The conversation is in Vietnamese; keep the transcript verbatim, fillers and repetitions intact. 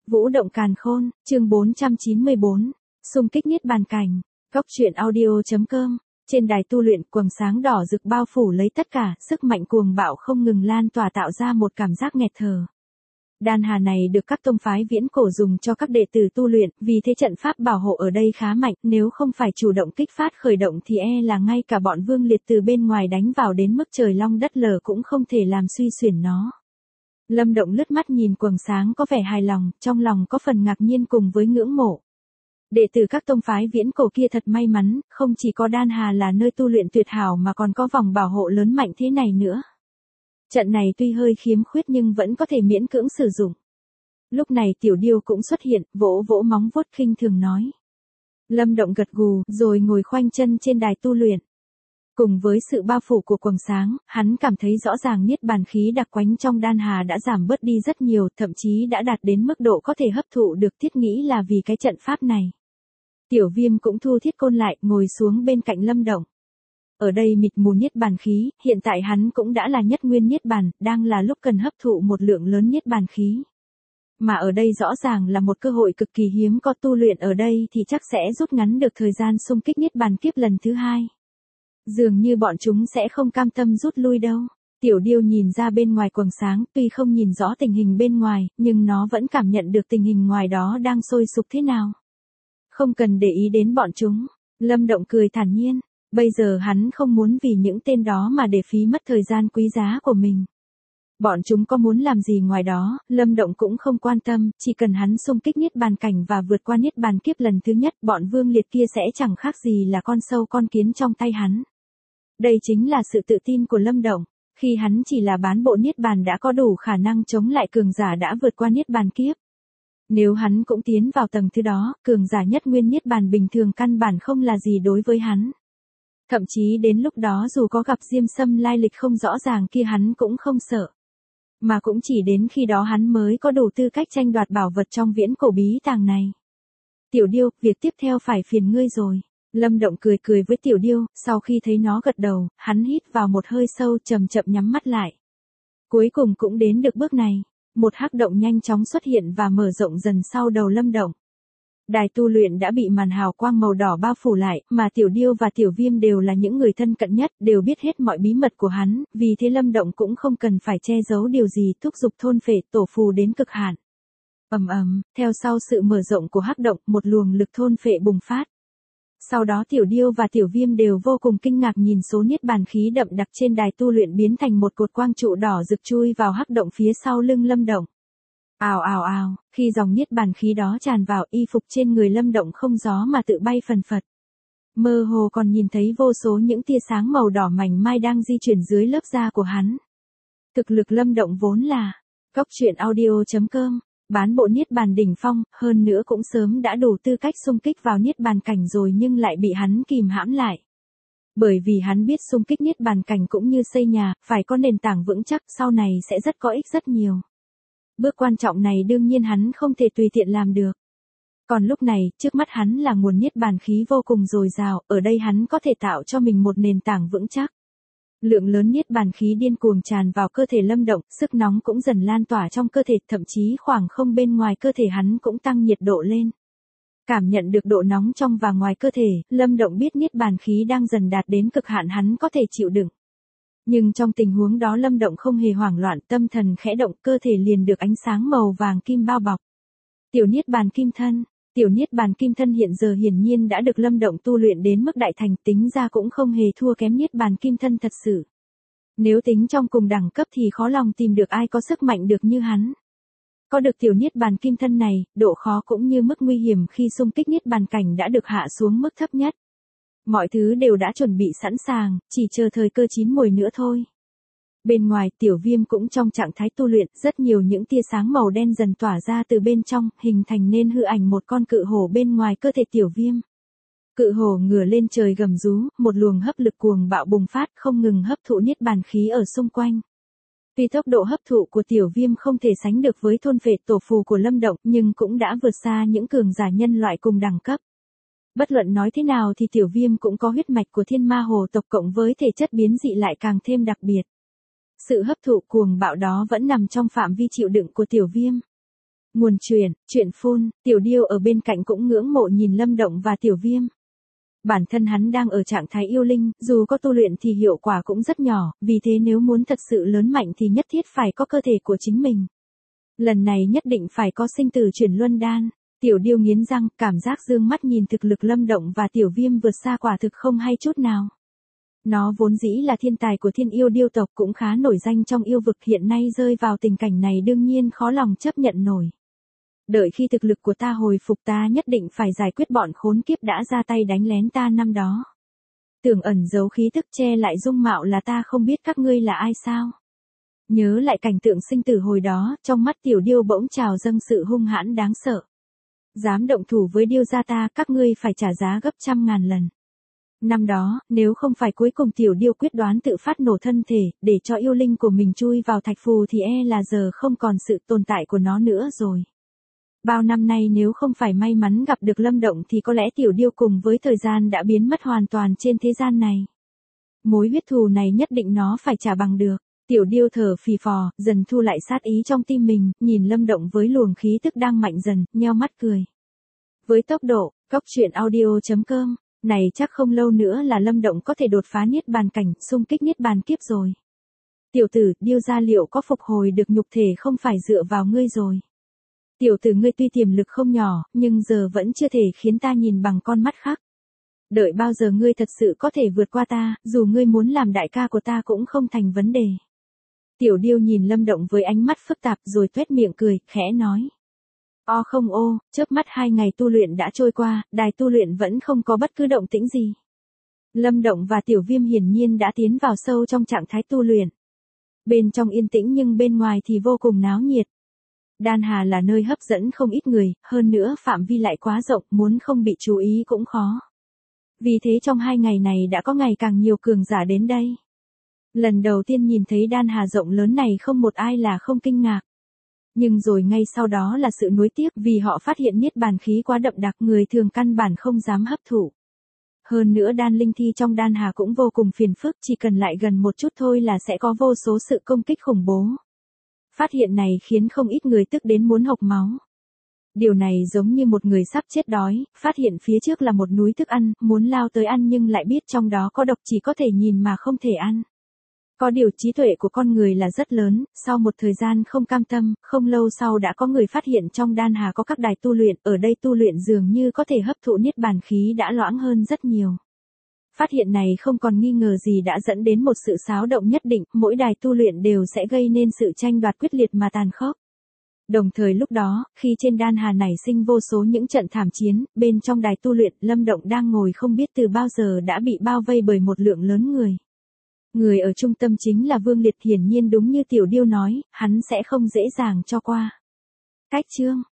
Vũ động càn khôn, chương bốn trăm chín mươi bốn, xung kích niết bàn cảnh. Góc truyện audio.com. Trên đài tu luyện, quầng sáng đỏ rực bao phủ lấy tất cả, sức mạnh cuồng bạo không ngừng lan tỏa tạo ra một cảm giác nghẹt thở. Đan hà này được các tông phái viễn cổ dùng cho các đệ tử tu luyện, vì thế trận pháp bảo hộ ở đây khá mạnh, nếu không phải chủ động kích phát khởi động thì e là ngay cả bọn Vương Liệt từ bên ngoài đánh vào đến mức trời long đất lở cũng không thể làm suy xuyển nó. Lâm Động lướt mắt nhìn quầng sáng có vẻ hài lòng, trong lòng có phần ngạc nhiên cùng với ngưỡng mộ. Đệ tử các tông phái viễn cổ kia thật may mắn, không chỉ có đan hà là nơi tu luyện tuyệt hảo mà còn có vòng bảo hộ lớn mạnh thế này nữa. Trận này tuy hơi khiếm khuyết nhưng vẫn có thể miễn cưỡng sử dụng. Lúc này Tiểu Điêu cũng xuất hiện, vỗ vỗ móng vuốt khinh thường nói. Lâm Động gật gù, rồi ngồi khoanh chân trên đài tu luyện. Cùng với sự bao phủ của quầng sáng, hắn cảm thấy rõ ràng niết bàn khí đặc quánh trong đan hà đã giảm bớt đi rất nhiều, thậm chí đã đạt đến mức độ có thể hấp thụ được, thiết nghĩ là vì cái trận pháp này. Tiểu Viêm cũng thu thiết côn lại, ngồi xuống bên cạnh Lâm Động. Ở đây mịt mù niết bàn khí, hiện tại hắn cũng đã là nhất nguyên niết bàn, đang là lúc cần hấp thụ một lượng lớn niết bàn khí. Mà ở đây rõ ràng là một cơ hội cực kỳ hiếm có, tu luyện ở đây thì chắc sẽ rút ngắn được thời gian xung kích niết bàn kiếp lần thứ hai. Dường như bọn chúng sẽ không cam tâm rút lui đâu. Tiểu Điêu nhìn ra bên ngoài quầng sáng, tuy không nhìn rõ tình hình bên ngoài, nhưng nó vẫn cảm nhận được tình hình ngoài đó đang sôi sục thế nào. Không cần để ý đến bọn chúng. Lâm Động cười thản nhiên. Bây giờ hắn không muốn vì những tên đó mà để phí mất thời gian quý giá của mình. Bọn chúng có muốn làm gì ngoài đó, Lâm Động cũng không quan tâm, chỉ cần hắn xung kích niết bàn cảnh và vượt qua niết bàn kiếp lần thứ nhất, bọn Vương Liệt kia sẽ chẳng khác gì là con sâu con kiến trong tay hắn. Đây chính là sự tự tin của Lâm Động, khi hắn chỉ là bán bộ niết bàn đã có đủ khả năng chống lại cường giả đã vượt qua niết bàn kiếp. Nếu hắn cũng tiến vào tầng thứ đó, cường giả nhất nguyên niết bàn bình thường căn bản không là gì đối với hắn. Thậm chí đến lúc đó dù có gặp Diêm Sâm lai lịch không rõ ràng kia hắn cũng không sợ. Mà cũng chỉ đến khi đó hắn mới có đủ tư cách tranh đoạt bảo vật trong viễn cổ bí tàng này. Tiểu Điêu, việc tiếp theo phải phiền ngươi rồi. Lâm Động cười cười với Tiểu Điêu, sau khi thấy nó gật đầu, hắn hít vào một hơi sâu, chậm chậm nhắm mắt lại. Cuối cùng cũng đến được bước này. Một hắc động nhanh chóng xuất hiện và mở rộng dần sau đầu Lâm Động. Đài tu luyện đã bị màn hào quang màu đỏ bao phủ lại, mà Tiểu Điêu và Tiểu Viêm đều là những người thân cận nhất, đều biết hết mọi bí mật của hắn, vì thế Lâm Động cũng không cần phải che giấu điều gì, thúc giục thôn phệ tổ phù đến cực hạn. Ầm ầm, theo sau sự mở rộng của hắc động, một luồng lực thôn phệ bùng phát. Sau đó Tiểu Điêu và Tiểu Viêm đều vô cùng kinh ngạc nhìn số niết bàn khí đậm đặc trên đài tu luyện biến thành một cột quang trụ đỏ rực chui vào hắc động phía sau lưng Lâm Động. Ào ào ào, khi dòng niết bàn khí đó tràn vào, y phục trên người Lâm Động không gió mà tự bay phần phật. Mơ hồ còn nhìn thấy vô số những tia sáng màu đỏ mảnh mai đang di chuyển dưới lớp da của hắn. Thực lực Lâm Động vốn là góc truyện audio.com, bán bộ niết bàn đỉnh phong, hơn nữa cũng sớm đã đủ tư cách xung kích vào niết bàn cảnh rồi nhưng lại bị hắn kìm hãm lại. Bởi vì hắn biết xung kích niết bàn cảnh cũng như xây nhà, phải có nền tảng vững chắc, sau này sẽ rất có ích rất nhiều. Bước quan trọng này đương nhiên hắn không thể tùy tiện làm được. Còn lúc này, trước mắt hắn là nguồn niết bàn khí vô cùng dồi dào, ở đây hắn có thể tạo cho mình một nền tảng vững chắc. Lượng lớn niết bàn khí điên cuồng tràn vào cơ thể Lâm Động, sức nóng cũng dần lan tỏa trong cơ thể, thậm chí khoảng không bên ngoài cơ thể hắn cũng tăng nhiệt độ lên. Cảm nhận được độ nóng trong và ngoài cơ thể, Lâm Động biết niết bàn khí đang dần đạt đến cực hạn hắn có thể chịu đựng. Nhưng trong tình huống đó Lâm Động không hề hoảng loạn, tâm thần khẽ động, cơ thể liền được ánh sáng màu vàng kim bao bọc. Tiểu niết bàn kim thân, tiểu niết bàn kim thân hiện giờ hiển nhiên đã được Lâm Động tu luyện đến mức đại thành, tính ra cũng không hề thua kém niết bàn kim thân thật sự. Nếu tính trong cùng đẳng cấp thì khó lòng tìm được ai có sức mạnh được như hắn. Có được tiểu niết bàn kim thân này, độ khó cũng như mức nguy hiểm khi xung kích niết bàn cảnh đã được hạ xuống mức thấp nhất. Mọi thứ đều đã chuẩn bị sẵn sàng, chỉ chờ thời cơ chín mùi nữa thôi. Bên ngoài, Tiểu Viêm cũng trong trạng thái tu luyện, rất nhiều những tia sáng màu đen dần tỏa ra từ bên trong, hình thành nên hư ảnh một con cự hổ bên ngoài cơ thể Tiểu Viêm. Cự hổ ngửa lên trời gầm rú, một luồng hấp lực cuồng bạo bùng phát, không ngừng hấp thụ niết bàn khí ở xung quanh. Tuy tốc độ hấp thụ của Tiểu Viêm không thể sánh được với thôn phệ tổ phù của Lâm Động, nhưng cũng đã vượt xa những cường giả nhân loại cùng đẳng cấp. Bất luận nói thế nào thì Tiểu Viêm cũng có huyết mạch của thiên ma hồ tộc cộng với thể chất biến dị lại càng thêm đặc biệt. Sự hấp thụ cuồng bạo đó vẫn nằm trong phạm vi chịu đựng của Tiểu Viêm. Nguồn truyện, truyện phun, Tiểu Điêu ở bên cạnh cũng ngưỡng mộ nhìn Lâm Động và Tiểu Viêm. Bản thân hắn đang ở trạng thái yêu linh, dù có tu luyện thì hiệu quả cũng rất nhỏ, vì thế nếu muốn thật sự lớn mạnh thì nhất thiết phải có cơ thể của chính mình. Lần này nhất định phải có sinh tử chuyển luân đan. Tiểu Điêu nghiến răng, cảm giác dương mắt nhìn thực lực Lâm Động và Tiểu Viêm vượt xa quả thực không hay chút nào. Nó vốn dĩ là thiên tài của thiên yêu điêu tộc, cũng khá nổi danh trong yêu vực, hiện nay rơi vào tình cảnh này đương nhiên khó lòng chấp nhận nổi. Đợi khi thực lực của ta hồi phục, ta nhất định phải giải quyết bọn khốn kiếp đã ra tay đánh lén ta năm đó. Tưởng ẩn giấu khí tức che lại dung mạo là ta không biết các ngươi là ai sao? Nhớ lại cảnh tượng sinh tử hồi đó, trong mắt Tiểu Điêu bỗng trào dâng sự hung hãn đáng sợ. Dám động thủ với Điêu gia ta, các ngươi phải trả giá gấp trăm ngàn lần. Năm đó, nếu không phải cuối cùng Tiểu Điêu quyết đoán tự phát nổ thân thể, để cho yêu linh của mình chui vào thạch phù thì e là giờ không còn sự tồn tại của nó nữa rồi. Bao năm nay nếu không phải may mắn gặp được Lâm Động thì có lẽ Tiểu Điêu cùng với thời gian đã biến mất hoàn toàn trên thế gian này. Mối huyết thù này nhất định nó phải trả bằng được. Tiểu Điêu thở phì phò, dần thu lại sát ý trong tim mình, nhìn Lâm Động với luồng khí tức đang mạnh dần, nheo mắt cười. Với tốc độ, cốc truyện audio chấm com, này chắc không lâu nữa là Lâm Động có thể đột phá niết bàn cảnh, xung kích niết bàn kiếp rồi. Tiểu tử, Điêu gia liệu có phục hồi được nhục thể không phải dựa vào ngươi rồi. Tiểu tử ngươi tuy tiềm lực không nhỏ, nhưng giờ vẫn chưa thể khiến ta nhìn bằng con mắt khác. Đợi bao giờ ngươi thật sự có thể vượt qua ta, dù ngươi muốn làm đại ca của ta cũng không thành vấn đề. Tiểu Điêu nhìn Lâm Động với ánh mắt phức tạp rồi tuét miệng cười, khẽ nói. O không ô, chớp mắt hai ngày tu luyện đã trôi qua, đài tu luyện vẫn không có bất cứ động tĩnh gì. Lâm Động và Tiểu Viêm hiển nhiên đã tiến vào sâu trong trạng thái tu luyện. Bên trong yên tĩnh nhưng bên ngoài thì vô cùng náo nhiệt. Đan Hà là nơi hấp dẫn không ít người, hơn nữa phạm vi lại quá rộng, muốn không bị chú ý cũng khó. Vì thế trong hai ngày này đã có ngày càng nhiều cường giả đến đây. Lần đầu tiên nhìn thấy Đan Hà rộng lớn này không một ai là không kinh ngạc. Nhưng rồi ngay sau đó là sự nuối tiếc vì họ phát hiện niết bàn khí quá đậm đặc, người thường căn bản không dám hấp thụ. Hơn nữa đan linh thi trong Đan Hà cũng vô cùng phiền phức, chỉ cần lại gần một chút thôi là sẽ có vô số sự công kích khủng bố. Phát hiện này khiến không ít người tức đến muốn hộc máu. Điều này giống như một người sắp chết đói, phát hiện phía trước là một núi thức ăn, muốn lao tới ăn nhưng lại biết trong đó có độc, chỉ có thể nhìn mà không thể ăn. Có điều trí tuệ của con người là rất lớn, sau một thời gian không cam tâm, không lâu sau đã có người phát hiện trong Đan Hà có các đài tu luyện, ở đây tu luyện dường như có thể hấp thụ niết bàn khí đã loãng hơn rất nhiều. Phát hiện này không còn nghi ngờ gì đã dẫn đến một sự xáo động nhất định, mỗi đài tu luyện đều sẽ gây nên sự tranh đoạt quyết liệt mà tàn khốc. Đồng thời lúc đó, khi trên Đan Hà nảy sinh vô số những trận thảm chiến, bên trong đài tu luyện, Lâm Động đang ngồi không biết từ bao giờ đã bị bao vây bởi một lượng lớn người. Người ở trung tâm chính là Vương Liệt, hiển nhiên đúng như Tiểu Điêu nói, hắn sẽ không dễ dàng cho qua. Cách chương